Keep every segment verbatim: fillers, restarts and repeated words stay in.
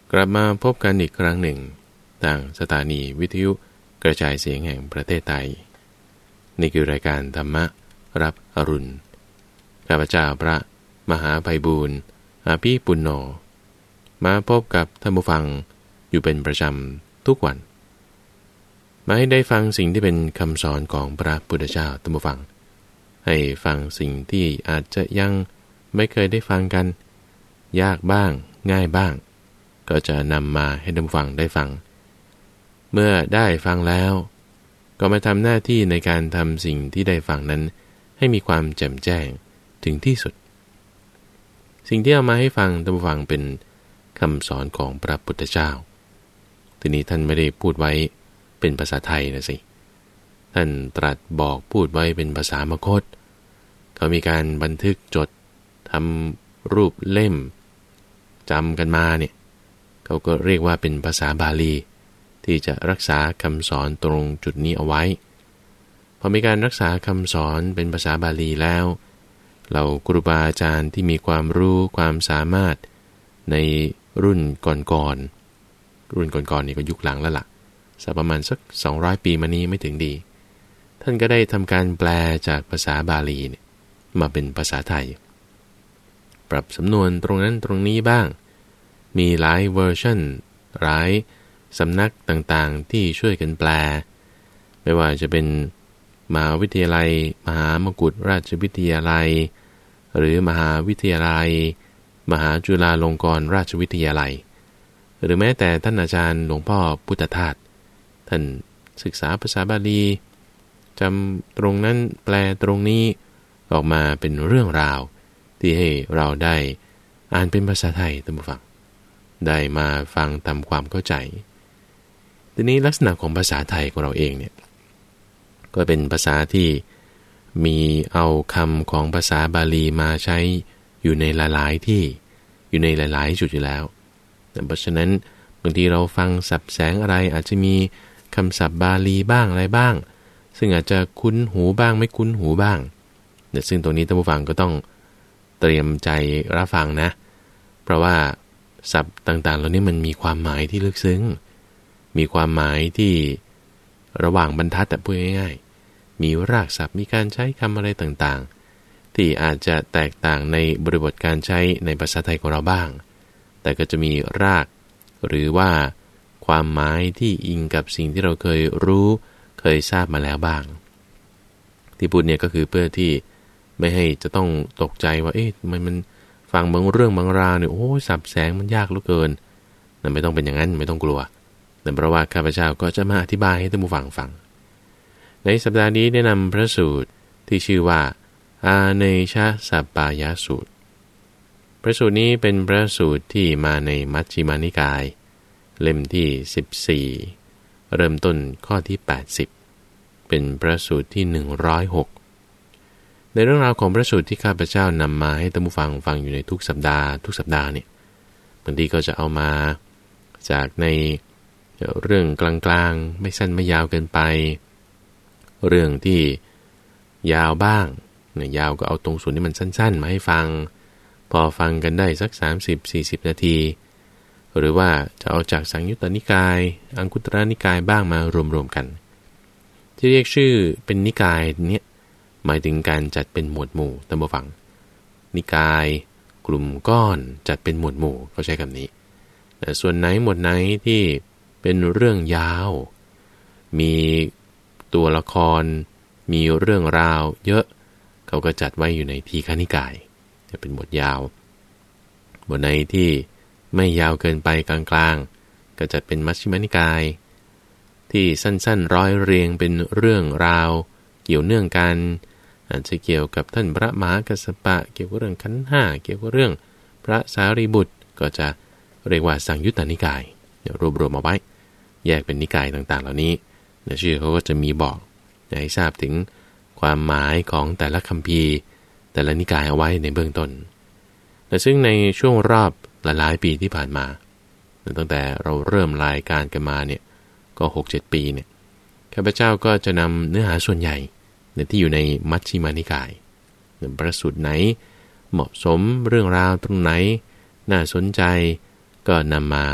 กลับมาพบกันอีกครั้งหนึ่งทางสถานีวิทยุกระจายเสียงแห่งประเทศไทยนี่คือรายการธรรมะรับอรุณข้าพเจ้าพระมหาไพบูลย์อาภีปุณโญมาพบกับท่านผู้ฟังอยู่เป็นประจำทุกวันมาให้ได้ฟังสิ่งที่เป็นคำสอนของพระพุทธเจ้าท่านผู้ฟังให้ฟังสิ่งที่อาจจะยังไม่เคยได้ฟังกันยากบ้างง่ายบ้างก็จะนำมาให้ท่านผู้ฟังได้ฟังเมื่อได้ฟังแล้วก็มาทำหน้าที่ในการทำสิ่งที่ได้ฟังนั้นให้มีความแจ่มแจ้งถึงที่สุดสิ่งที่เอามาให้ฟังท่านผู้ฟังเป็นคำสอนของพระพุทธเจ้าทีนี้ท่านไม่ได้พูดไว้เป็นภาษาไทยนะสิท่านตรัสบอกพูดไว้เป็นภาษามคธเขามีการบันทึกจดทำรูปเล่มจำกันมาเนี่ยเขาก็เรียกว่าเป็นภาษาบาลีที่จะรักษาคำสอนตรงจุดนี้เอาไว้พอมีการรักษาคำสอนเป็นภาษาบาลีแล้วเราครูบาอาจารย์ที่มีความรู้ความสามารถในรุ่นก่อนๆรุ่นก่อนๆนี่ก็ยุคหลังแล้วล่ะสักประมาณสักสองร้อยปีมานี้ไม่ถึงดีท่านก็ได้ทำการแปลจากภาษาบาลีเนี่ยมาเป็นภาษาไทยปรับสำนวนตรงนั้นตรงนี้บ้างมีหลายเวอร์ชันหลายสำนักต่างๆที่ช่วยกันแปลไม่ว่าจะเป็นมหาวิทยาลัยมหามกุฏราชวิทยาลัยหรือมหาวิทยาลัยมหาจุฬาลงกรณราชวิทยาลัยหรือแม้แต่ท่านอาจารย์หลวงพ่อพุทธทาสท่านศึกษาภาษาบาลีจำตรงนั้นแปลตรงนี้ออกมาเป็นเรื่องราวที่ให้เราได้อ่านเป็นภาษาไทยท่านผู้ฟังได้มาฟังทำความเข้าใจทีนี้ลักษณะของภาษาไทยของเราเองเนี่ยก็เป็นภาษาที่มีเอาคำของภาษาบาลีมาใช้อยู่ในหลายๆที่อยู่ในหลายๆจุดอยู่แล้วเพราะฉะนั้นบางทีเราฟังศัพท์แสงอะไรอาจจะมีคำศัพท์บาลีบ้างอะไรบ้างซึ่งอาจจะคุ้นหูบ้างไม่คุ้นหูบ้างแต่ซึ่งตรงนี้ท่านผู้ฟังก็ต้องเตรียมใจรับฟังนะเพราะว่าศัพท์ต่างๆเหล่านี้มันมีความหมายที่ลึกซึ้งมีความหมายที่ระหว่างบรรทัดแต่พูดง่ายๆมีรากศัพท์มีการใช้คำอะไรต่างๆที่อาจจะแตกต่างในบริบทการใช้ในภาษาไทยของเราบ้างแต่ก็จะมีรากหรือว่าความหมายที่อิงกับสิ่งที่เราเคยรู้เคยทราบมาแล้วบ้างที่พูดเนี่ยก็คือเพื่อที่ไม่ให้จะต้องตกใจว่าเอ๊ะมันมันฟังบางเรื่องบางราวเนี่ยโอ้สับแสงมันยากเหลือเกินแต่ไม่ต้องเป็นอย่างนั้นไม่ต้องกลัวแต่เพราะว่าข้าพเจ้าก็จะมาอธิบายให้ท่านผู้ฟังฟังในสัปดาห์นี้ได้นำพระสูตรที่ชื่อว่าอาเนชสัปปายสูตรพระสูตรนี้เป็นพระสูตรที่มาในมัชฌิมานิกายเล่มที่สิบสี่เริ่มต้นข้อที่แปดสิบเป็นพระสูตรที่หนึ่งร้อยหกในเรื่องราวของพระสูตรที่ข้าพเจ้านำมาให้ท่านผู้ฟังฟังอยู่ในทุกสัปดาห์ทุกสัปดาห์เนี่ยบางทีก็จะเอามาจากในเรื่องกลางๆไม่สั้นไม่ยาวเกินไปเรื่องที่ยาวบ้างเนี่ยยาวก็เอาตรงส่วนที่มันสั้นๆมาให้ฟังพอฟังกันได้สัก สามสิบถึงสี่สิบ นาทีหรือว่าจะเอาจากสังยุตตนิกายอังคุตรนิกายบ้างมารวมๆกันที่เรียกชื่อเป็นนิกายเนี้ยหมายถึงการจัดเป็นหมวดหมู่ตามฟังนิกายกลุ่มก้อนจัดเป็นหมวดหมู่เขาใช้คำนี้แต่ส่วนไหนหมวดไหนที่เป็นเรื่องยาวมีตัวละครมีเรื่องราวเยอะเขาก็จัดไว้อยู่ในทีฆนิกายจะเป็นหมวดยาวหมวดไหนที่ไม่ยาวเกินไปกลางๆก็จัดเป็นมัชฌิมานิกายที่สั้นๆร้อยเรียงเป็นเรื่องราวเกี่ยวเนื่องกันอาจจะเกี่ยวกับท่านพระมหากัสสปะเกี่ยวกับเรื่องขันธ์ห้าเกี่ยวกับเรื่องพระสารีบุตรก็จะเรียกว่าสังยุตตนิกายเดี๋ยวรวบรวมเอาไว้แยกเป็นนิกายต่างๆเหล่านี้ในชื่อเขาก็จะมีบอกให้ทราบถึงความหมายของแต่ละคัมภีร์แต่ละนิกายเอาไว้ในเบื้องต้นแต่ซึ่งในช่วงรอบหลายๆปีที่ผ่านมาตั้งแต่เราเริ่มรายการกันมาเนี่ยก็ หกเจ็ด ปีเนี่ยข้าพเจ้าก็จะนำเนื้อหาส่วนใหญ่ที่อยู่ในมัชฌิมานิกายพระสูตรไหนเหมาะสมเรื่องราวตรงไหนน่าสนใจก็นำมา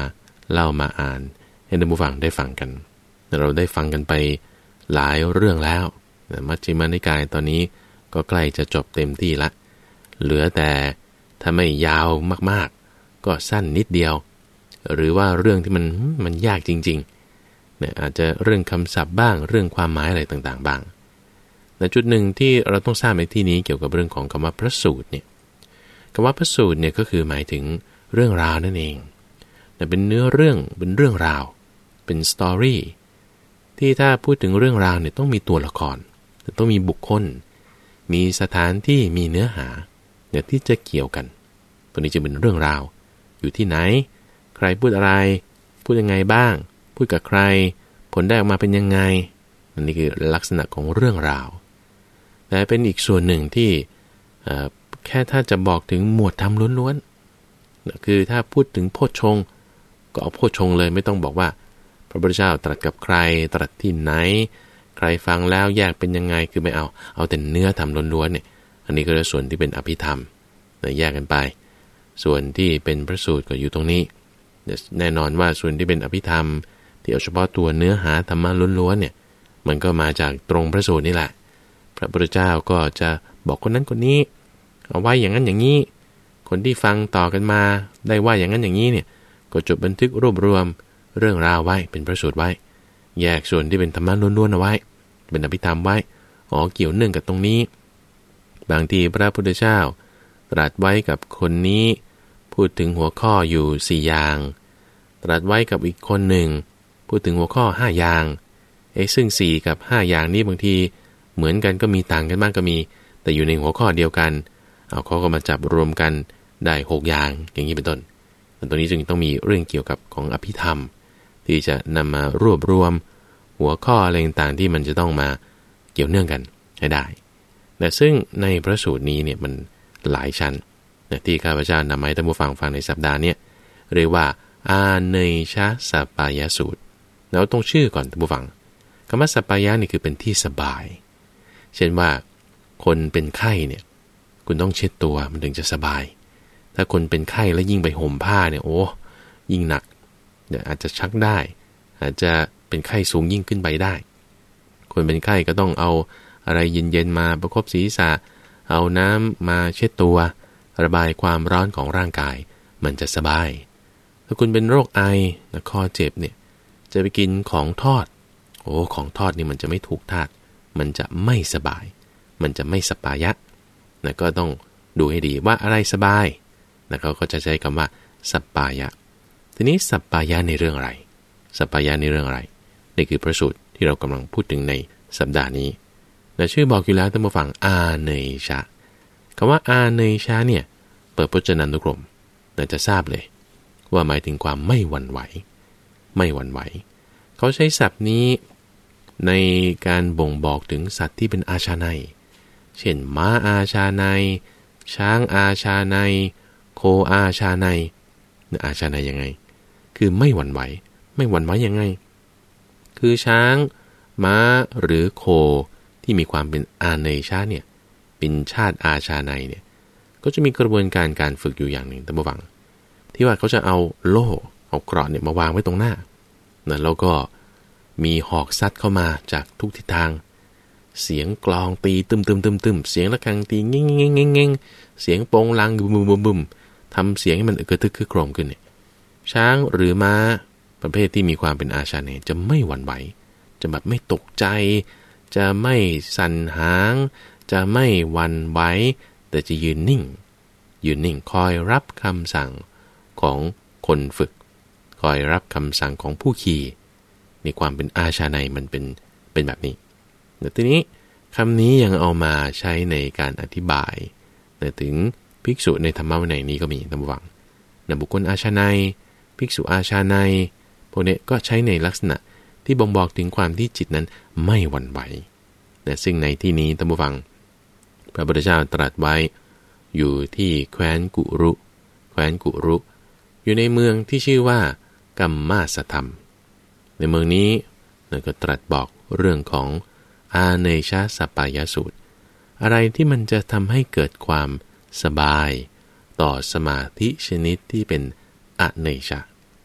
เล่ามาอ่านให้ท่านผู้ฟังได้ฟังกันเราได้ฟังกันไปหลายเรื่องแล้วมัชฌิมานิกายตอนนี้ก็ใกล้จะจบเต็มที่ละเหลือแต่ถ้าไม่ยาวมากๆก็สั้นนิดเดียวหรือว่าเรื่องที่มันมันยากจริงๆเนี่ยอาจจะเรื่องคำศัพท์บ้างเรื่องความหมายอะไรต่างๆบ้างแต่จุดหนึ่งที่เราต้องทราบในที่นี้เกี่ยวกับเรื่องของคำว่าพระสูตรเนี่ยคำว่าพระสูตรเนี่ยก็คือหมายถึงเรื่องราวนั่นเองแต่เป็นเนื้อเรื่องเป็นเรื่องราวเป็นสตอรี่ที่ถ้าพูดถึงเรื่องราวเนี่ยต้องมีตัวละครต้องมีบุคคลมีสถานที่มีเนื้อหาเนี่ยที่จะเกี่ยวกันตัวนี้จะเป็นเรื่องราวอยู่ที่ไหนใครพูดอะไรพูดยังไงบ้างพูดกับใครผลได้ออกมาเป็นยังไงอันนี้คือลักษณะของเรื่องราวแต่เป็นอีกส่วนหนึ่งที่แค่ถ้าจะบอกถึงหมวดธรรมล้วนๆคือถ้าพูดถึงโพชฌงค์ก็เอาโพชฌงค์เลยไม่ต้องบอกว่าพระพุทธเจ้าตรัสกับใครตรัสที่ไหนใครฟังแล้วแยกเป็นยังไงคือไม่เอาเอาแต่เนื้อธรรมล้วนๆเนี่ยอันนี้ก็เป็นส่วนที่เป็นอภิธรรมแยกกันไปส่วนที่เป็นพระสูตรก็อยู่ตรงนี้แน่นอนว่าส่วนที่เป็นอภิธรรมที่เอาเฉพาะตัวเนื้อหาธรรมะล้วนๆเนี่ยมันก็มาจากตรงพระสูตรนี่แหละพระพุทธเจ้าก็จะบอกคนนั้นคนนี้เอาไว้อย่างนั้นอย่างนี้คนที่ฟังต่อกันมาได้ว่าอย่างนั้นอย่างนี้เนี่ยก็จดบันทึกรวบรวมเรื่องราวไว้เป็นพระสูตรไว้แยกส่วนที่เป็นธรรมะล้วนๆเอาไว้เป็นอภิธรรมไว้อ๋อเกี่ยวเนื่องกับตรงนี้บางทีพระพุทธเจ้าตรัสไว้กับคนนี้พูดถึงหัวข้ออยู่สี่อย่างตรัสไว้กับอีกคนหนึ่งพูดถึงหัวข้อห้าอย่างไอ้ซึ่งสี่กับห้าอย่างนี้บางทีเหมือนกันก็มีต่างกันบ้างก็มีแต่อยู่ในหัวข้อเดียวกันเอาเขาก็มาจับรวมกันได้หกอย่างอย่างนี้เป็นต้นตัวนี้จึงต้องมีเรื่องเกี่ยวกับของอภิธรรมที่จะนำมารวบรวมหัวข้ออะไรต่างๆที่มันจะต้องมาเกี่ยวเนื่องกันให้ได้แต่ซึ่งในพระสูตรนี้เนี่ยมันหลายชั้นที่ข้าพเจ้านำมาให้ท่านผู้ฟังฟังในสัปดาห์นี้เรียกว่าอาเนชะสัปปายสูตรแล้วต้องชื่อก่อนท่านผู้ฟังคำว่าสัปปายะนี่คือเป็นที่สบายเช่นว่าคนเป็นไข้เนี่ยคุณต้องเช็ดตัวมันถึงจะสบายถ้าคนเป็นไข้แล้วยิ่งไปห่มผ้าเนี่ยโอ้ยิ่งหนักเดี๋ยวอาจจะชักได้อาจจะเป็นไข้สูงยิ่งขึ้นไปได้คนเป็นไข้ก็ต้องเอาอะไรเย็นๆมาประคบศีรษะเอาน้ำมาเช็ดตัวระบายความร้อนของร่างกายมันจะสบายถ้าคุณเป็นโรคไอคอเจ็บเนี่ยจะไปกินของทอดโอ้ของทอดนี่มันจะไม่ถูกธาตุมันจะไม่สบายมันจะไม่สัปปายะนะก็ต้องดูให้ดีว่าอะไรสบายนะเขาก็จะใช้คำว่าสัปปายะทีนี้สัปปายะในเรื่องอะไรสัปปายะในเรื่องอะไรนี่คือพระสูตรที่เรากำลังพูดถึงในสัปดาห์นี้นะชื่อบอกอยู่แล้วท่านผู้ฟังอาเนชะคำว่าอาเนชะเนี่ยเปิดพจนานุกรมเราจะทราบเลยว่าหมายถึงความไม่หวั่นไหวไม่หวั่นไหวเขาใช้ศัพท์นี้ในการบ่งบอกถึงสัตว์ที่เป็นอาชาไนยเช่นม้าอาชาไนยช้างอาชาไนยโคอาชาไนยอาชาไนยยังไงคือไม่หวั่นไหวไม่หวั่นไหวยังไงคือช้างม้าหรือโคที่มีความเป็นอาเนชะเนี่ยเป็นชาติอาชาไนยเนี่ยก็จะมีกระบวนการการฝึกอยู่อย่างหนึ่งท่านผู้ฟังที่ว่าเขาจะเอาโล่เอาเกราะเนี่ยมาวางไว้ตรงหน้านะแล้วก็มีหอกซัดเข้ามาจากทุกทิศทางเสียงกลองตีตึมตึมตึมตึมเสียงระฆังตีเง่งเง่งเง่งเง่งเสียงโปงลังบึมบึมบึมทำเสียงให้มันกระทึกคึกโครมขึ้นเนี่ยช้างหรือม้าประเภทที่มีความเป็นอาชาไนยจะไม่หวั่นไหวจะแบบไม่ตกใจจะไม่สั่นหางจะไม่หวั่นไหวแต่จะยืนนิ่งยืนนิ่งคอยรับคำสั่งของคนฝึกคอยรับคำสั่งของผู้ขี่ในความเป็นอาชาไนยมันเป็นเป็นแบบนี้แต่ทีนี้คำนี้ยังเอามาใช้ในการอธิบายแต่ถึงภิกษุในธรรมวินัยนี้ก็มีท่านผู้ฟังนะบุคคลอาชาไนยภิกษุอาชาไนยพวกนี้ก็ใช้ในลักษณะที่บ่งบอกถึงความที่จิตนั้นไม่หวั่นไหวแต่ซึ่งในที่นี้ท่านผู้ฟังพระพุทธเจ้าตรัสไว้อยู่ที่แคว้นกุรุแคว้นกุรุอยู่ในเมืองที่ชื่อว่ากัมมาสธรรมในเมืองนี้เราก็ตรัสบอกเรื่องของอาเนชะสัปปายสูตรอะไรที่มันจะทำให้เกิดความสบายต่อสมาธิชนิดที่เป็นอเนชะ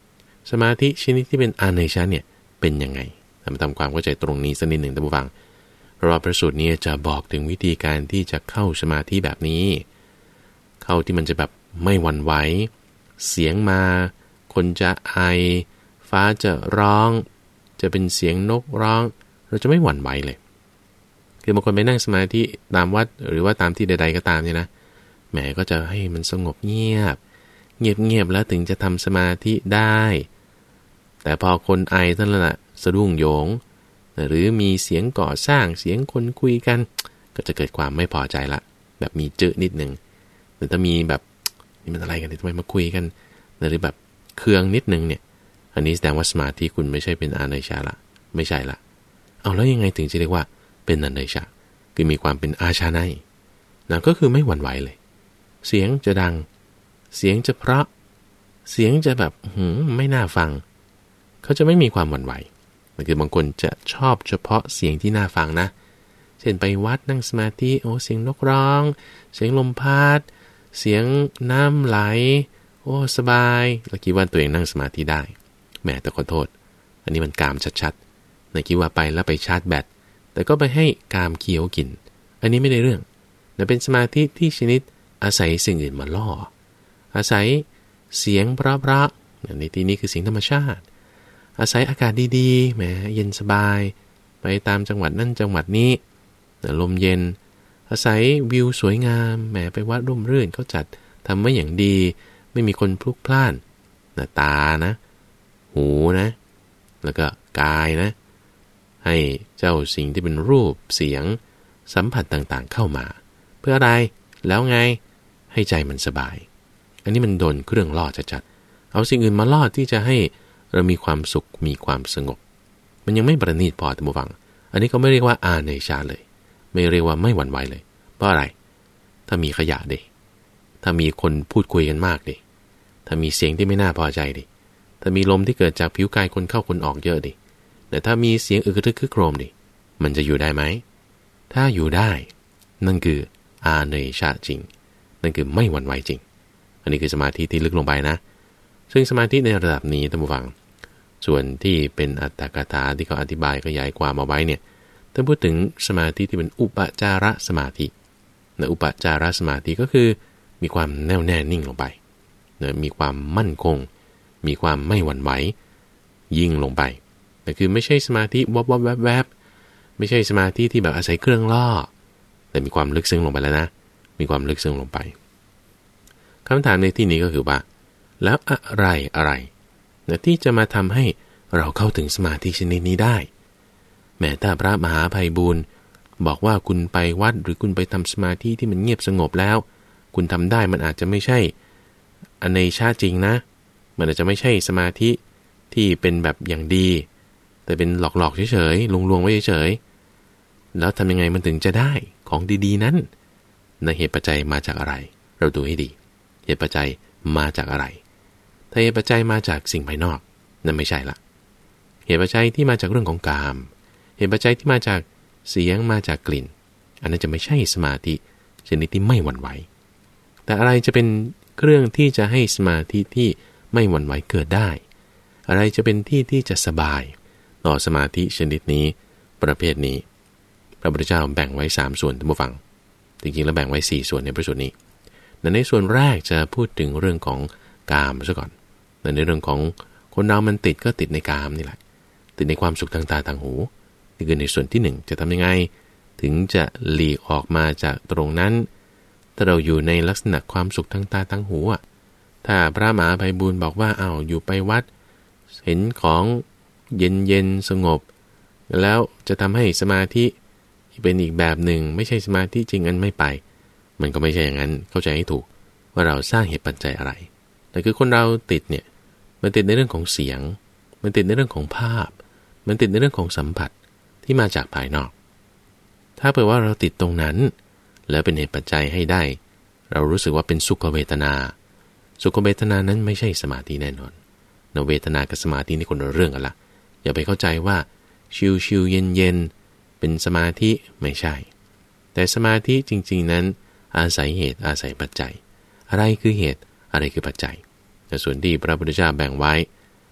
สมาธิชนิดที่เป็นอาเนชะเนี่ยเป็นยังไงมาทำความเข้าใจตรงนี้สักนิดหนึ่งท่านผู้ฟังเพราะว่าพระสูตรนี้จะบอกถึงวิธีการที่จะเข้าสมาธิแบบนี้เข้าที่มันจะแบบไม่หวั่นไหวเสียงมาคนจะไอฟ้าจะร้องจะเป็นเสียงนกร้องเราจะไม่หวั่นไหวเลยคือบางคนไปนั่งสมาธิตามวัดหรือว่าตามที่ใดๆก็ตามเนี่ยนะแหมก็จะให้มันสงบเงียบเงียบๆแล้วถึงจะทำสมาธิได้แต่พอคนไอท่านละสะดุ้งโยงหรือมีเสียงก่อสร้างเสียงคนคุยกันก็จะเกิดความไม่พอใจละแบบมีเจอนิดนึงหรือถ้ามีแบบนี่มันอะไรกันทำไมมาคุยกันหรือแบบเคืองนิดนึงเนี่ยอันนี้แสดงว่าสมาธิคุณไม่ใช่เป็นอาเนชะละไม่ใช่ละเอาแล้วยังไงถึงจะเรียกว่าเป็นอาเนชะคือมีความเป็นอาชาไนนะก็คือไม่หวั่นไหวเลยเสียงจะดังเสียงจะเพราะเสียงจะแบบหืมไม่น่าฟังเขาจะไม่มีความหวั่นไหวคือบางคนจะชอบเฉพาะเสียงที่น่าฟังนะเช่นไปวัดนั่งสมาธิโอ้เสียงนกร้องเสียงลมพัดเสียงน้ำไหลโอ้สบายแล้วคิดว่าตัวเองนั่งสมาธิได้แหมแต่ขอโทษอันนี้มันกามชัดๆในคิดว่าไปแล้วไปชาร์จแบตแต่ก็ไปให้กามเคี้ยวกินอันนี้ไม่ได้เรื่องแต่เป็นสมาธิที่ชนิดอาศัยสิ่งอื่นมาล่ออาศัยเสียงเพราะๆในที่นี้คือเสียงธรรมชาติอาศัยอากาศดีๆแหมเย็นสบายไปตามจังหวัดนั่นจังหวัดนี้ลมเย็นอาศัยวิวสวยงามแหมไปวัดร่มรื่นเขาจัดทำไว้อย่างดีไม่มีคนพลุกพล่านนะตานะหูนะแล้วก็กายนะให้เจ้าสิ่งที่เป็นรูปเสียงสัมผัสต่างๆเข้ามาเพื่ออะไรแล้วไงให้ใจมันสบายอันนี้มันโดนเครื่องล่อจัดๆเอาสิ่งอื่นมาล่อที่จะให้เรามีความสุขมีความสงบมันยังไม่ประณีตพอท่านผู้ฟังอันนี้ก็ไม่เรียกว่าอาเนชะเลยไม่เรียกว่าไม่หวั่นไหวเลยเพราะอะไรถ้ามีขยะดิถ้ามีคนพูดคุยกันมากดิถ้ามีเสียงที่ไม่น่าพอใจดิถ้ามีลมที่เกิดจากผิวกายคนเข้าคนออกเยอะดิแต่ถ้ามีเสียงอึกระทึกคึกโครมดิมันจะอยู่ได้ไหมถ้าอยู่ได้นั่นคืออาเนชะจริงนั่นคือไม่หวั่นไหวจริงอันนี้คือสมาธิที่ลึกลงไปนะซึ่งสมาธิในระดับนี้ท่านผู้ฟังส่วนที่เป็นอัตถกถาที่เขาอธิบายขยายความมาไว้เนี่ยถ้าพูดถึงสมาธิที่เป็นอุปจารสมาธินะอุปจารสมาธิก็คือมีความแน่วแน่นิ่งลงไปนะมีความมั่นคงมีความไม่หวั่นไหวยิ่งลงไปแต่คือไม่ใช่สมาธิวับวับแวบแวบไม่ใช่สมาธิที่แบบอาศัยเครื่องล่อแต่มีความลึกซึ้งลงไปแล้วนะมีความลึกซึ้งลงไปคำถามในที่นี้ก็คือว่าแล้วอะไรอะไรนะที่จะมาทำให้เราเข้าถึงสมาธิชนิดนี้ได้แม้ถ้าพระมหาไพบูลย์บอกว่าคุณไปวัดหรือคุณไปทำสมาธิที่มันเงียบสงบแล้วคุณทำได้มันอาจจะไม่ใช่อเนชะจริงนะมันอาจจะไม่ใช่สมาธิที่เป็นแบบอย่างดีแต่เป็นหลอกๆเฉยๆลวงๆไว้เฉยๆแล้วทำยังไงมันถึงจะได้ของดีๆนั้นในเหตุปัจจัยมาจากอะไรเราดูให้ดีเหตุปัจจัยมาจากอะไรถ้าเหตุปัจจัยมาจากสิ่งภายนอกนั่นไม่ใช่ละเหตุปัจจัยที่มาจากเรื่องของกามเหตุปัจจัยที่มาจากเสียงมาจากกลิ่นอันนั้นจะไม่ใช่สมาธิชนิดที่ไม่หวั่นไหวแต่อะไรจะเป็นเครื่องที่จะให้สมาธิที่ไม่หวั่นไหวเกิดได้อะไรจะเป็นที่ที่จะสบายต่อสมาธิชนิดนี้ประเภทนี้พระพุทธเจ้าแบ่งไว้สามส่วนท่านผู้ฟังจริงๆแล้วแบ่งไว้สี่ส่วนในพระสูตรนี้ในส่วนแรกจะพูดถึงเรื่องของกามซะก่อนในเรื่องของคนเรามันติดก็ติดในกามนี่แหละติดในความสุขทางตาทางหูนี่คือในส่วนที่หนึ่งจะทำยังไงถึงจะหลีกออกมาจากตรงนั้นถ้าเราอยู่ในลักษณะความสุขทางตาทางหูอ่ะถ้าพระมหาไพบูลย์บอกว่าอ้าวอยู่ไปวัดเห็นของเย็นเย็นสงบแล้วจะทำให้สมาธิเป็นอีกแบบหนึ่งไม่ใช่สมาธิจริงอันไม่ไปมันก็ไม่ใช่อย่างนั้นเข้าใจให้ถูกว่าเราสร้างเหตุปัจจัยอะไรแต่คือคนเราติดเนี่ยมันติดในเรื่องของเสียงมันติดในเรื่องของภาพมันติดในเรื่องของสัมผัสที่มาจากภายนอกถ้าเผื่อว่าเราติดตรงนั้นแล้วเป็นเหตุปัจจัยให้ได้เรารู้สึกว่าเป็นสุขเวทนาสุขเวทนานั้นไม่ใช่สมาธิแน่นอนเนเวทนากับสมาธินี่คนละเรื่องกันละอย่าไปเข้าใจว่าชิวๆเย็นๆเป็นสมาธิไม่ใช่แต่สมาธิจริงๆนั้นอาศัยเหตุอาศัยปัจจัยอะไรคือเหตุอะไรคือปัจจัยแต่ส่วนที่พระพุทธเจ้าแบ่งไว้เ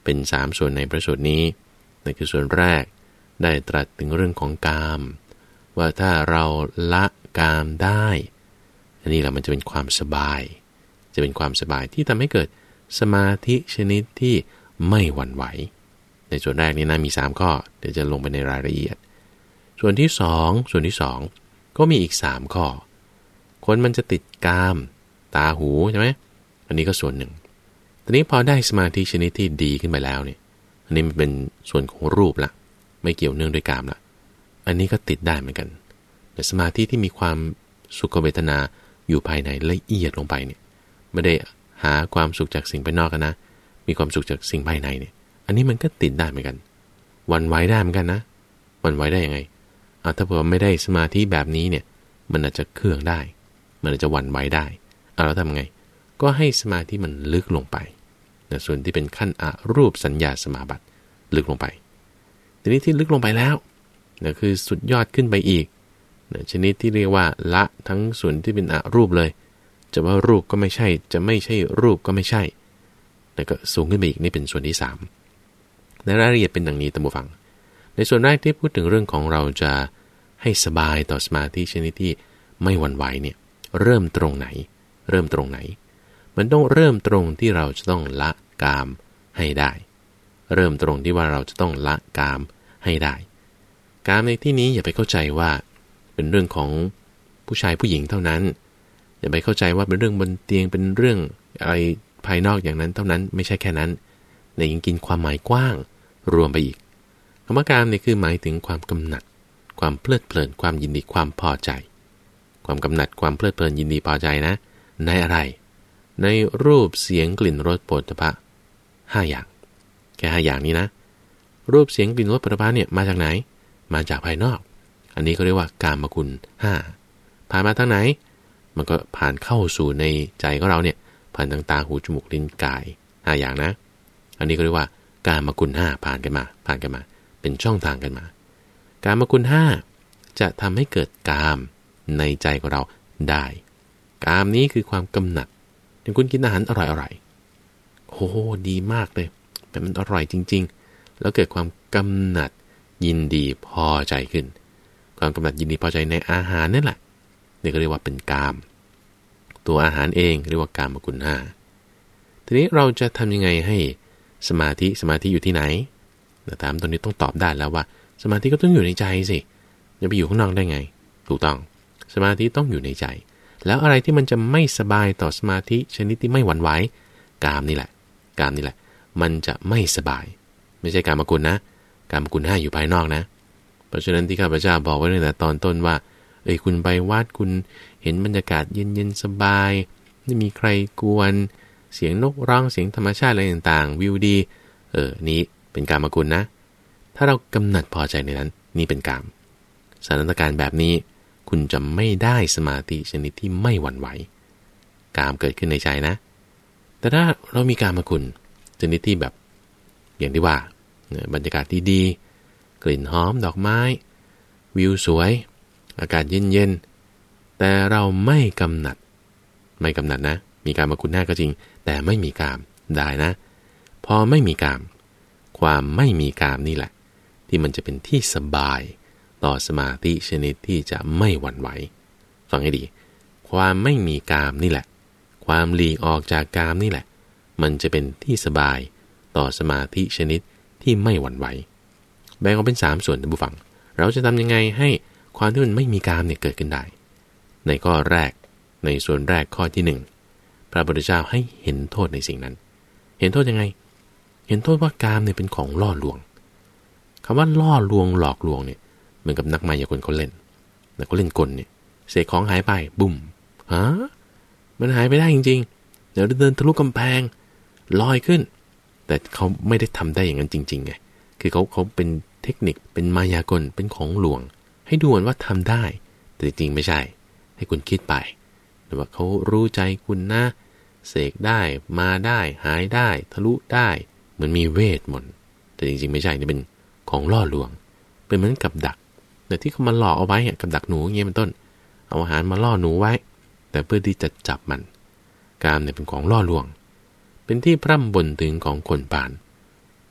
เป็นสามส่วนในพระสูตรนี้นั่นคือส่วนแรกได้ตรัสถึงเรื่องของกามว่าถ้าเราละกามได้อันนี้แหละมันจะเป็นความสบายจะเป็นความสบายที่ทำให้เกิดสมาธิชนิดที่ไม่หวั่นไหวในส่วนแรกนี้นะมีสามข้อเดี๋ยวจะลงไปในรายละเอียดส่วนที่สองส่วนที่สองก็มีอีกสามข้อคนมันจะติดกามตาหูใช่ไหมอันนี้ก็ส่วนหนึ่งทีนี้พอได้สมาธิชนิดที่ดีขึ้นไปแล้วเนี่ยอันนี้มันเป็นส่วนของรูปละไม่เกี่ยวเนื่องด้วยกามละอันนี้ก็ติดได้เหมือนกันแต่สมาธิที่มีความสุขเวทนาอยู่ภายในละเอียดลงไปเนี่ยไม่ได้หาความสุขจากสิ่งภายนอกกันนะมีความสุขจากสิ่งภายในเนี่ยอันนี้มันก็ติดได้เหมือนกันหวั่นไหวได้เหมือนกันนะหวั่นไหวได้ยังไงเอาถ้าเผื่อไม่ได้สมาธิแบบนี้เนี่ยมันอาจจะเครื่องได้มันอาจจะหวั่นไหวได้เอาแล้วทำไงก็ให้สมาธิมันลึกลงไปนะส่วนที่เป็นขั้นอรูปสัญญาสมาบัติลึกลงไปทีนี้ที่ลึกลงไปแล้วนะคือสุดยอดขึ้นไปอีกนะชนิดที่เรียกว่าละทั้งส่วนที่เป็นอรูปเลยจะว่ารูปก็ไม่ใช่จะไม่ใช่รูปก็ไม่ใช่แล้วก็สูงขึ้นไปอีกนี่เป็นส่วนที่สามในรายละเอียดเป็นดังนี้ท่านผู้ฟังในส่วนแรกที่พูดถึงเรื่องของเราจะให้สบายต่อสมาธิชนิดที่ไม่หวั่นไหวเนี่ยเริ่มตรงไหนเริ่มตรงไหนมันต้องเริ่มตรงที่เราจะต้องละกามให้ได้เริ่มตรงที่ว่าเราจะต้องละกามให้ได้กามในที่นี้อย่าไปเข้าใจว่าเป็นเรื่องของผู้ชายผู้หญิงเท่านั้นอย่าไปเข้าใจว่าเป็นเรื่องบนเตียงเป็นเรื่องอะไรภายนอกอย่างนั้นเท่านั้นไม่ใช่แค่นั้นในยังกินความหมายกว้างรวมไปอีกคำว่ากามนี่คือหมายถึงความกำหนัดความเพลิดเพลินความยินดีความพอใจความกำหนัดความเพลิดเพลินยินดีพอใจนะในอะไรในรูปเสียงกลิ่นรสโผฏฐัพพะห้าอย่างแค่ห้าอย่างนี้นะรูปเสียงกลิ่นรสโผฏฐัพพะเนี่ยมาจากไหนมาจากภายนอกอันนี้ก็เรียกว่ากามคุณห้าผ่านมาทางไหนมันก็ผ่านเข้าสู่ในใจของเราเนี่ยผ่านทางตาหูจมูกลิ้นกายห้าอย่างนะอันนี้ก็เรียกว่ากามคุณห้าผ่านกันมาผ่านกันมาเป็นช่องทางกันมากามคุณห้าจะทำให้เกิดกามในใจของเราได้กามนี้คือความกำหนัดอย่างคุณกินอาหารอร่อยๆโอ้โหดีมากเลยแต่มันอร่อยจริงๆแล้วเกิดความกำหนัดยินดีพอใจขึ้นความกำหนัดยินดีพอใจในอาหารนั่นแหละนี่ก็เรียกว่าเป็นกามตัวอาหารเองเรียกว่ากามคุณห้าทีนี้เราจะทำยังไงให้สมาธิสมาธิอยู่ที่ไหนถามตรงนี้ต้องตอบได้แล้วว่าสมาธิก็ต้องอยู่ในใจสิจะไปอยู่ข้างนอกได้ไงถูกต้องสมาธิต้องอยู่ในใจแล้วอะไรที่มันจะไม่สบายต่อสมาธิชนิดที่ไม่หวั่นไหวกามนี่แหละกามนี่แหละมันจะไม่สบายไม่ใช่กามคุณนะกามคุณห้าอยู่ภายนอกนะเพราะฉะนั้นที่ข้าพเจ้าบอกไว้ตั้งแต่ตอนต้นว่าเอ้ยคุณไปวัดคุณเห็นบรรยากาศเย็นๆสบายไม่มีใครกวนเสียงนกร้องเสียงธรรมชาติอะไรต่างๆวิวดีเออนี้เป็นกามคุณนะถ้าเรากำหนัดพอใจในนั้นนี่เป็นกามสถานการณ์แบบนี้คุณจะไม่ได้สมาธิชนิดที่ไม่หวั่นไหวกามเกิดขึ้นในใจนะแต่ถ้าเรามีกามคุณชนิดที่แบบอย่างที่ว่าบรรยากาศดีๆกลิ่นหอมดอกไม้วิวสวยอากาศเย็นๆแต่เราไม่กำหนัดไม่กำหนัดนะมีกามคุณหน้าก็จริงแต่ไม่มีกามได้นะพอไม่มีกามความไม่มีกามนี่แหละที่มันจะเป็นที่สบายต่อสมาธิชนิดที่จะไม่หวั่นไหวฟังให้ดีความไม่มีกามนี่แหละความหลีกออกจากกามนี่แหละมันจะเป็นที่สบายต่อสมาธิชนิดที่ไม่หวั่นไหวแบ่งออกเป็นสามส่วนท่านผู้ฟังเราจะทำยังไงให้ความที่มันไม่มีกามเนี่ยเกิดขึ้นได้ในข้อแรกในส่วนแรกข้อที่หนึ่งพระพุทธเจ้าให้เห็นโทษในสิ่งนั้นเห็นโทษยังไงเห็นโทษว่ากามเนี่ยเป็นของล่อลวงคำว่าล่อลวงหลอกลวงเนี่ยเหมือนกับนักมายากลเขาเล่นแต่เขาเล่นกลเนี่ยเศษของหายไปบุ้มฮะมันหายไปได้จริงๆเดี๋ยวเดินทะลุกำแพงลอยขึ้นแต่เขาไม่ได้ทำได้อย่างนั้นจริงๆไงคือเขาเขาเป็นเทคนิคเป็นมายากลเป็นของลวงให้ดูเหมือนว่าทำได้แต่จริงๆไม่ใช่ให้คุณคิดไปหรือว่าเขารู้ใจคุณนะเสกได้มาได้หายได้ทะลุได้เหมือนมีเวทมนต์แต่จริงๆไม่ใช่นี่เป็นของล่อลวงเป็นเหมือนกับดักแต่ที่เขามาหลอกเอาไว้กับดักหนูเงี้ยเป็นต้นเอาอาหารมาล่อหนูไว้แต่เพื่อที่จะจับมันกามเนี่ยเป็นของล่อลวงเป็นที่พร่ำบ่นถึงของคนป่าน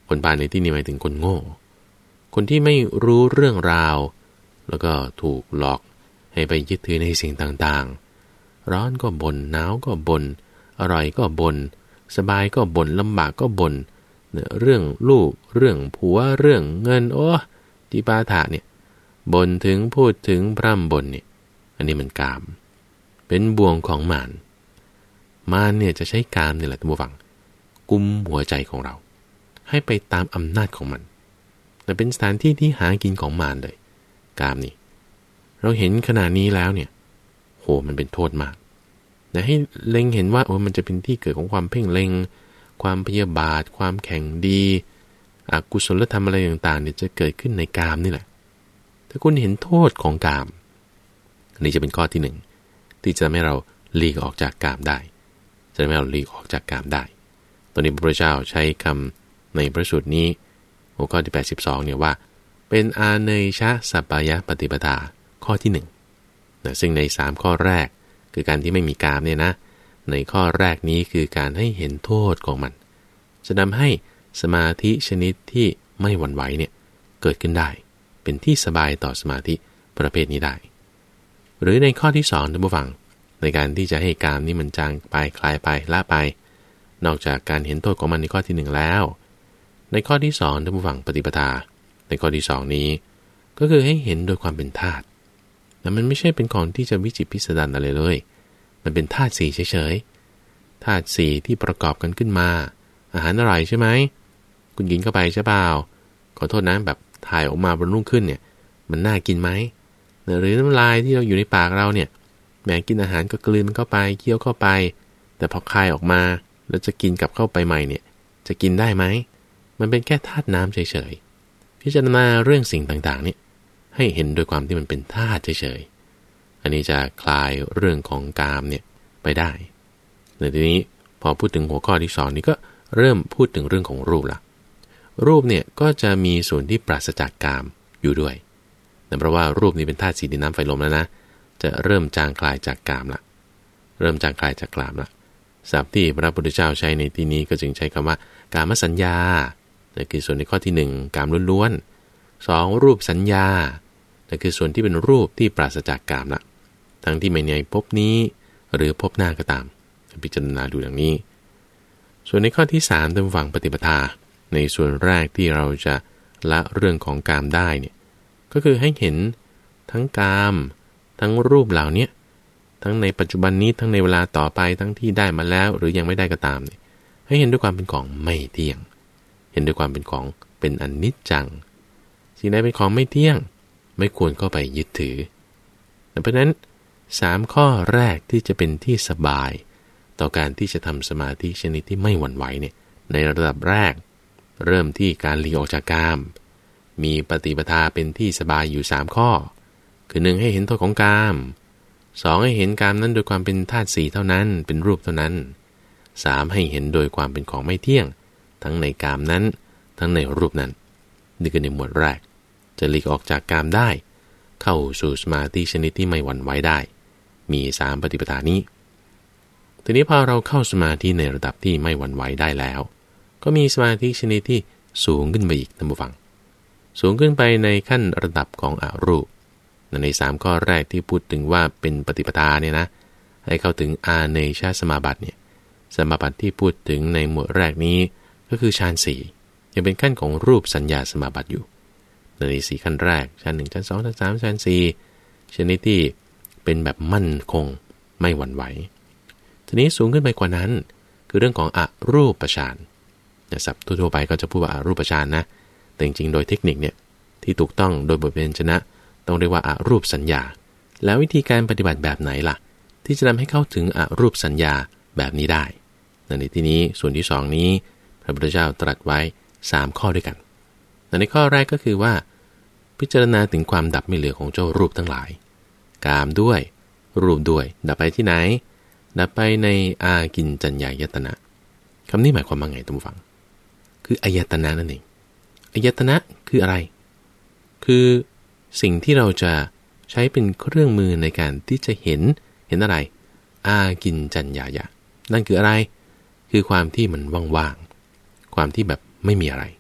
คนพาลในที่นี้หมายถึงคนโง่คนที่ไม่รู้เรื่องราวแล้วก็ถูกหลอกให้ไปยึดถือในสิ่งต่างๆร้อนก็บน่นหนาวก็บน่นอร่อยก็บน่นสบายก็บ่นลำบากก็บ่นเรื่องลูกเรื่องผัวเรื่องเงินโอ้จิปาถะเนี่ยบ่นถึงพูดถึงพร่ำบ่นเนี่ยอันนี้มันกามเป็นบ่วงของมารมารเนี่ยจะใช้กามนี่แหละท่านผู้ฟังกุมหัวใจของเราให้ไปตามอำนาจของมันแต่เป็นสถานที่ที่หากินของมารเลยกามนี่เราเห็นขนาดนี้แล้วเนี่ยโหมันเป็นโทษมากแต่ให้เล็งเห็นว่าโอ้มันจะเป็นที่เกิดของความเพ่งเล็งความพยาบาทความแข่งดีอกุศลธรรมอะไรต่างๆเนี่ยจะเกิดขึ้นในกามนี่แหละถ้าคุณเห็นโทษของกามอันนี้จะเป็นข้อที่หนึ่งที่จะทำให้เราหลีกออกจากกามได้จะทำให้เราหลีกออกจากกามได้ตอนนี้พระพุทธเจ้าใช้คำในพระสูตรนี้หัวข้อที่แปดสิบสองเนี่ยว่าเป็นอาเนยชะสัปปายะปฏิปทาข้อที่หนึ่งนะซึ่งในสามข้อแรกคือการที่ไม่มีกามเนี่ยนะในข้อแรกนี้คือการให้เห็นโทษของมันจะทำให้สมาธิชนิดที่ไม่หวั่นไหวเนี่ยเกิดขึ้นได้เป็นที่สบายต่อสมาธิประเภทนี้ได้หรือในข้อที่สองท่านผู้ฟังในการที่จะให้กามนี้มันจางไปคลายไปละไปนอกจากการเห็นโทษของมันในข้อที่หนึ่งแล้วในข้อที่สองท่านผู้ฟังปฏิปทาในข้อที่สองนี้ก็คือให้เห็นโดยความเป็นธาตุแต่มันไม่ใช่เป็นของที่จะวิจิตรพิสดารอะไรเลยมันเป็นธาตุสี่เฉยๆธาตุสี่ที่ประกอบกันขึ้นมาอาหารอร่อยใช่ไหมคุณกินเข้าไปใช่เปล่าขอโทษนะแบบถ่ายออกมาบนรุ่งขึ้นเนี่ยมันน่ากินไหมหรือน้ำลายที่เราอยู่ในปากเราเนี่ยแม้กินอาหารก็กลืนมันเข้าไปเคี้ยวเข้าไปแต่พอคายออกมาแล้วจะกินกลับเข้าไปใหม่เนี่ยจะกินได้ไหมมันเป็นแค่ธาตุน้ำเฉยๆพิจารณาเรื่องสิ่งต่างๆนี่ให้เห็นโดยความที่มันเป็นธาตุเฉยๆอันนี้จะคลายเรื่องของกามเนี่ยไปได้ในทีนี้พอพูดถึงหัวข้อที่สองนี้ก็เริ่มพูดถึงเรื่องของรูปละรูปเนี่ยก็จะมีส่วนที่ปราศจากกามอยู่ด้วยแต่เพราะว่ารูปนี้เป็นธาตุสี่ดินน้ำไฟลมแล้วนะจะเริ่มจางคลายจากกามละเริ่มจางคลายจากกามละศัพท์ที่พระพุทธเจ้าใช้ในที่นี้ก็จึงใช้คำว่ากามสัญญานั่นคือส่วนในข้อที่หนึ่งกามล้วนๆสองรูปสัญญานั่นคือส่วนที่เป็นรูปที่ปราศจากกามละทั้งที่ไม่ในภพนี้หรือภพหน้าก็ตามพิจารณาดูอย่างนี้ส่วนในข้อที่สามตามฝั่งปฏิปทาในส่วนแรกที่เราจะละเรื่องของกามได้เนี่ยก็คือให้เห็นทั้งกามทั้งรูปเหล่านี้ทั้งในปัจจุบันนี้ทั้งในเวลาต่อไปทั้งที่ได้มาแล้วหรือยังไม่ได้ก็ตามเนี่ยให้เห็นด้วยความเป็นของไม่เที่ยงเห็นด้วยความเป็นของเป็นอนิจจังสิ่งใดเป็นของไม่เที่ยงไม่ควรเข้าไปยึดถือเพราะฉะนั้นสามข้อแรกที่จะเป็นที่สบายต่อการที่จะทำสมาธิชนิดที่ไม่หวั่นไหวเนี่ยในระดับแรกเริ่มที่การหลีกออกจากกามมีปฏิปทาเป็นที่สบายอยู่สามข้อคือหนึ่งให้เห็นโทษของกามสองให้เห็นกามนั้นโดยความเป็นธาตุสี่เท่านั้นเป็นรูปเท่านั้นสามให้เห็นโดยความเป็นของไม่เที่ยงทั้งในกามนั้นทั้งในรูปนั้นนี่คือในหมวดแรกจะหลีกออกจากกามได้เข้าสู่สมาธิชนิดที่ไม่หวั่นไหวได้มีสามปฏิปทานี้ทีนี้พอเราเข้าสมาธิในระดับที่ไม่หวั่นไหวได้แล้วก็มีสมาธิชนิดที่สูงขึ้นไปอีกท่านผู้ฟังสูงขึ้นไปในขั้นระดับของอรูปในสามข้อแรกที่พูดถึงว่าเป็นปฏิปทาเนี่ยนะให้เข้าถึงอาเนชสมาบัติเนี่ยสมาบัติที่พูดถึงในหมวดแรกนี้ก็คือฌานสี่ยังเป็นขั้นของรูปสัญญาสมาบัติอยู่ในสี่ขั้นแรกชั้นหนึ่งชั้นสองชั้นสามชั้นสี่ชนิดที่เป็นแบบมั่นคงไม่หวั่นไหวทีนี้สูงขึ้นไปกว่านั้นคือเรื่องของอรูปฌานแต่ศัพท์ทั่วไปก็จะพูดว่าอรูปฌานนะแต่จริงๆโดยเทคนิคเนี่ยที่ถูกต้องโดยบทเรียนชนะต้องเรียกว่าอรูปสัญญาแล้ววิธีการปฏิบัติแบบไหนล่ะที่จะทำให้เข้าถึงอรูปสัญญาแบบนี้ได้ในที่นี้ส่วนที่สองนี้พระพุทธเจ้าตรัสไว้สามข้อด้วยกันในข้อแรกก็คือว่าพิจารณาถึงความดับไม่เหลือของเจ้ารูปทั้งหลายกามด้วยรูปด้วยดับไปที่ไหนดับไปในอากินจัญญายตนะคำนี้หมายความว่าไงท่านผู้ฟังคืออายตนะนั่นเองอายตนะคืออะไรคือสิ่งที่เราจะใช้เป็นเครื่องมือในการที่จะเห็นเห็นอะไรอากินจัญญายะนั่นคืออะไรคือความที่มันว่างๆความที่แบบไม่มีอะไร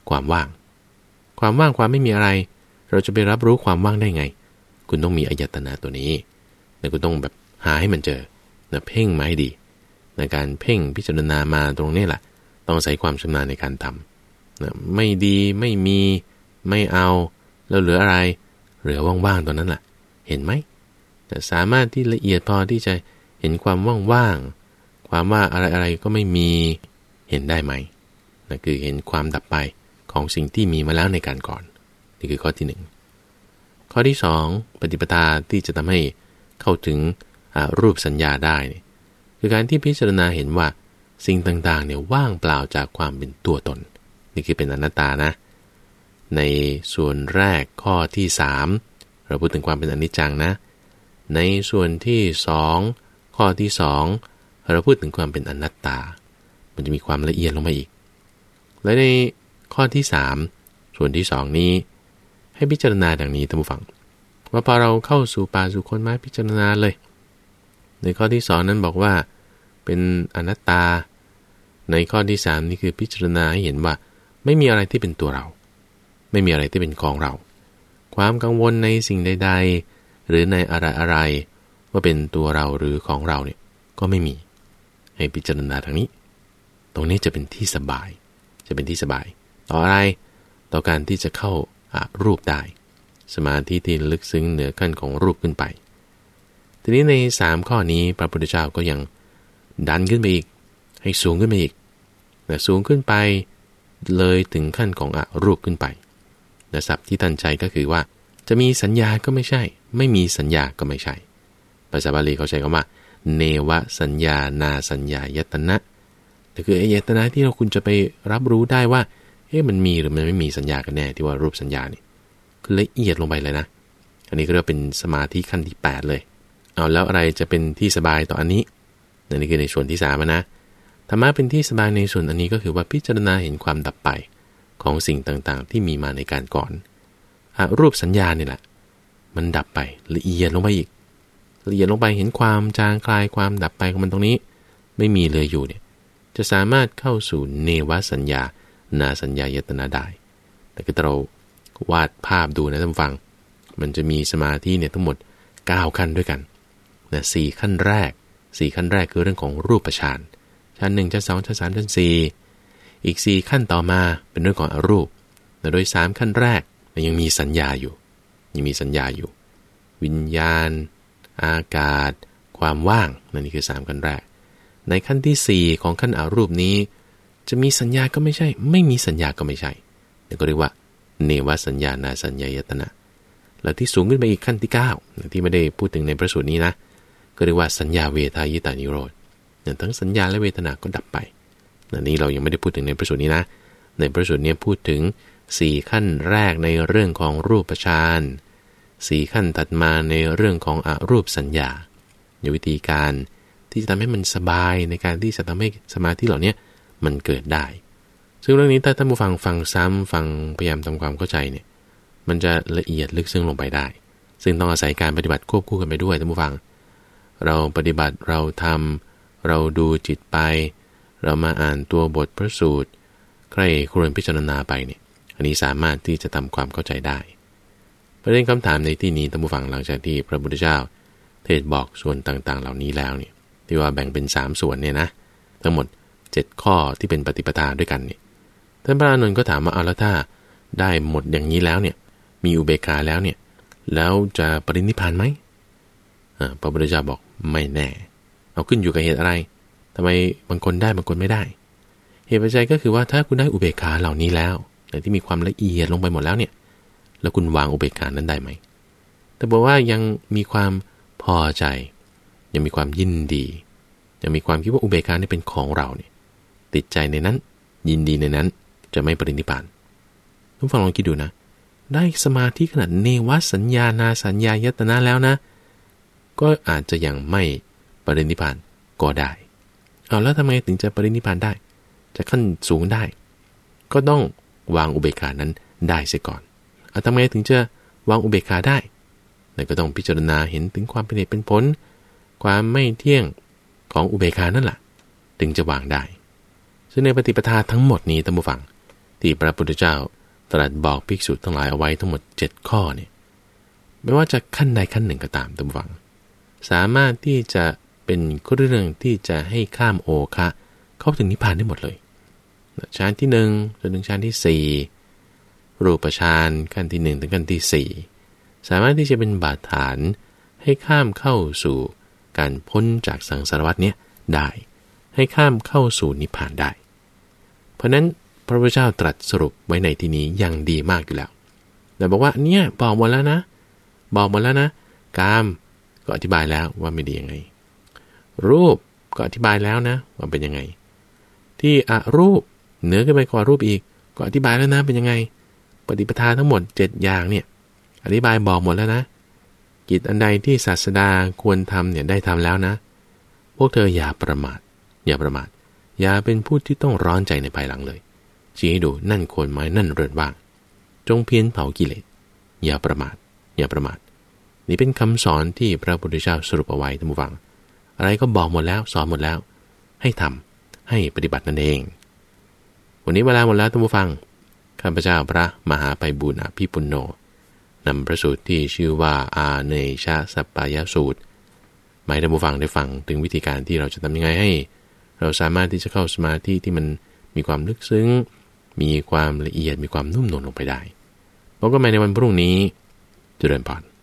ความว่างความว่างความไม่มีอะไรเราจะไปรับรู้ความว่างได้ไงคุณต้องมีอายตนะตัวนี้แต่คุณต้องแบบหาให้มันเจอนะเพ่งมาให้ดีในการเพ่งพิจารณามาตรงนี้แหละต้องใช้ความชำนาญในการทำนะไม่ดีไม่มีไม่เอาแล้วเหลืออะไรเหลือว่างๆตัวนั้นแหละเห็นไหมแต่สามารถที่ละเอียดพอที่จะเห็นความว่างๆความว่าอะไรๆก็ไม่มีเห็นได้ไหมนั่นคือเห็นความดับไปของสิ่งที่มีมาแล้วในการก่อนนี่คือข้อที่หนึ่งข้อที่สองปฏิปทาที่จะทำให้เข้าถึงรูปสัญญาได้คือการที่พิจารณาเห็นว่าสิ่งต่างๆเนี่ยว่างเปล่าจากความเป็นตัวตนนี่คือเป็นอนัตตานะในส่วนแรกข้อที่สามเราพูดถึงความเป็นอนิจจังนะในส่วนที่สองข้อที่สองเราพูดถึงความเป็นอนัตตามันจะมีความละเอียดลงมาอีกและในข้อที่สามส่วนที่สองนี้ให้พิจารณาดังนี้ท่านผู้ฟังว่าพอเราเข้าสู่ป่าสู่คนไม้พิจารณาเลยในข้อที่สองนั้นบอกว่าเป็นอนัตตาในข้อที่สามนี่คือพิจารณาให้เห็นว่าไม่มีอะไรที่เป็นตัวเราไม่มีอะไรที่เป็นของเราความกังวลในสิ่งใดๆหรือในอะไรอะไรว่าเป็นตัวเราหรือของเราเนี่ยก็ไม่มีให้พิจารณาทางนี้ตรงนี้จะเป็นที่สบายจะเป็นที่สบายต่ออะไรต่อการที่จะเข้ารูปได้สมาธิที่ลึกซึ้งเหนือขั้นของรูปขึ้นไปทีนี้ในสามข้อนี้พระพุทธเจ้าก็ยังดันขึ้นไปอีกให้สูงขึ้นไปอีกแต่สูงขึ้นไปเลยถึงขั้นของอรูปขึ้นไปแต่ศัพท์ที่ท่านใช้ก็คือว่าจะมีสัญญาก็ไม่ใช่ไม่มีสัญญาก็ไม่ใช่ภาษาบาลีเขาใช้คำว่าเนวสัญญานาสัญญายตนะแต่คืออายตนะที่เราคุณจะไปรับรู้ได้ว่าเอ๊ะมันมีหรือมันไม่มีสัญญากันแน่ที่ว่ารูปสัญญานี่คือละเอียดลงไปเลยนะอันนี้ก็เรียกเป็นสมาธิขั้นที่แปดเลยเอาแล้วอะไรจะเป็นที่สบายต่ออันนี้นั่นนี่คือในส่วนที่สามนะธรรมะเป็นที่สบายในส่วนอันนี้ก็คือว่าพิจารณาเห็นความดับไปของสิ่งต่างๆที่มีมาในการก่อนรูปสัญญานี่แหละมันดับไปละเอียดลงไปอีกละเอียดลงไปเห็นความจางคลายความดับไปของมันตรงนี้ไม่มีเลยอยู่เนี่ยจะสามารถเข้าสู่เนวสัญญานาสัญญายตนะได้แต่ก็เราวาดภาพดูนะท่านฟังมันจะมีสมาธิเนี่ยทั้งหมดเก้าขั้นด้วยกันนะสี่ขั้นแรกสี่ขั้นแรกคือเรื่องของรูปฌานชั้นหนึ่งชั้นสองชั้นสามชั้นสี่อีกสี่ขั้นต่อมาเป็นเรื่องของอรูปแต่โดยสามขั้นแรกยังมีสัญญาอยู่ยังมีสัญญาอยู่วิญญาณอากาศความว่างนั่นนี่คือสามขั้นแรกในขั้นที่สี่ของขั้นอรูปนี้จะมีสัญญาก็ไม่ใช่ไม่มีสัญญาก็ไม่ใช่นี่ก็เรียกว่าเนวสัญญานาสัญญายตนะแล้วที่สูงขึ้นไปอีกขั้นที่เก้าที่ไม่ได้พูดถึงในพระสูตรนี้นะก็เรียกว่าสัญญาเวทายตานิโรธทั้งสัญญาและเวทนาก็ดับไปอันนี้เรายังไม่ได้พูดถึงในพระสูตรนี้นะในพระสูตรนี้พูดถึงสี่ขั้นแรกในเรื่องของรูปฌานสี่ขั้นถัดมาในเรื่องของอรูปสัญญาในวิธีการที่จะทำให้มันสบายในการที่จะทำให้สมาธิเหล่านี้มันเกิดได้ซึ่งเรื่องนี้ถ้าท่านผู้ฟังฟังซ้ำฟังพยายามทำความเข้าใจเนี่ยมันจะละเอียดลึกซึ้งลงไปได้ซึ่งต้องอาศัยการปฏิบัติควบคู่กันไปด้วยท่านผู้ฟังเราปฏิบัติเราทำเราดูจิตไปเรามาอ่านตัวบทพระสูตรใครควรพิจารณาไปเนี่ยอันนี้สามารถที่จะทำความเข้าใจได้ประเด็นคำถามในที่นี้ท่านผู้ฟังหลังจากที่พระพุทธเจ้าเทศบอกส่วนต่างๆเหล่านี้แล้วเนี่ยที่ว่าแบ่งเป็นสามส่วนเนี่ยนะทั้งหมดเจ็ดข้อที่เป็นปฏิปทาด้วยกันเนี่ยท่านพระอานนท์ก็ถามว่าเอาแล้วถ้าได้หมดอย่างนี้แล้วเนี่ยมีอุเบกขาแล้วเนี่ยแล้วจะปรินิพพานไหมอ่าพระพุทธเจ้าบอกไม่แน่เอาขึ้นอยู่กับเหตุอะไรทำไมบางคนได้บางคนไม่ได้เหตุปัจจัยก็คือว่าถ้าคุณได้อุเบกขาเหล่านี้แล้วแต่ที่มีความละเอียดลงไปหมดแล้วเนี่ยแล้วคุณวางอุเบกขานั้นได้ไหมแต่บอกว่ายังมีความพอใจยังมีความยินดียังมีความคิดว่าอุเบกขานี่เป็นของเราเนี่ยติดใจในนั้นยินดีในนั้นจะไม่ปรินิพพานทุกฝั่งลองคิดดูนะได้สมาธิขนาดเนวสัญญานาสัญญายตนะแล้วนะก็อาจจะยังไม่ปรินิพพานก็ได้เอาแล้วทำไมถึงจะปรินิพพานได้จะขั้นสูงได้ก็ต้องวางอุเบกขานั้นได้เสียก่อนเอาทำไมถึงจะวางอุเบกขาได้นั่นก็ต้องพิจารณาเห็นถึงความเป็นเหตุเป็นผลความไม่เที่ยงของอุเบกขานั่นแหละถึงจะวางได้ซึ่งในปฏิปทาทั้งหมดนี้ท่านผู้ฟังทที่พระพุทธเจ้าตรัสบอกภิกษุทั้งหลายเอาไว้ทั้งหมดเจ็ดข้อเนี่ยไม่ว่าจะขั้นใดขั้นหนึ่งก็ตามตามฟังสามารถที่จะเป็นเรื่องที่จะให้ข้ามโอคะเข้าถึงนิพพานได้หมดเลยฌานที่หนึ่งจนถึงฌานที่สี่รูปฌานขั้นที่หนึ่งถึงขั้นที่สี่สามารถที่จะเป็นบาดฐานให้ข้ามเข้าสู่การพ้นจากสังสารวัฏเนี้ยได้ให้ข้ามเข้าสู่นิพพานได้เพราะนั้นพระพุทธเจ้าตรัสสรุปไว้ในที่นี้อย่างดีมากอยู่แล้วแต่บอกว่าเนี่ยบอกหมดแล้วนะบอกหมดแล้วนะกามก็อธิบายแล้วว่าไม่ดียังไงรูปก็อธิบายแล้วนะว่าเป็นยังไงที่อรูปเหนือขึ้นไปกว่ารูปอีกก็อธิบายแล้วนะเป็นยังไงปฏิปทาทั้งหมดเจ็ดอย่างเนี่ยอธิบายบอกหมดแล้วนะกิจอันใดที่ศาสดาควรทำเนี่ยได้ทำแล้วนะพวกเธออย่าประมาทอย่าประมาทอย่าเป็นผู้ที่ต้องร้อนใจในภายหลังเลยชี้ให้ดูนั่นโคนไม้นั่นเรือนว่างจงเพียรเผากิเลสอย่าประมาทอย่าประมาทนี่เป็นคำสอนที่พระพุทธเจ้าสรุปเอาไว้ท่านผู้ฟังอะไรก็บอกหมดแล้วสอนหมดแล้วให้ทำให้ปฏิบัตินั่นเองวันนี้เวลาหมดแล้วท่านผู้ฟังข้าพเจ้าพระมหาไพบูลย์อภิปุณโญนำพระสูตรที่ชื่อว่าอาเนชะสัปปายสูตรหมายท่านผู้ฟังได้ฟังถึงวิธีการที่เราจะทำยังไงให้เราสามารถที่จะเข้าสมาธิที่มันมีความลึกซึ้งมีความละเอียดมีความนุ่มนวลลงไปได้พบกันใหม่ในวันพรุ่งนี้เจริญพร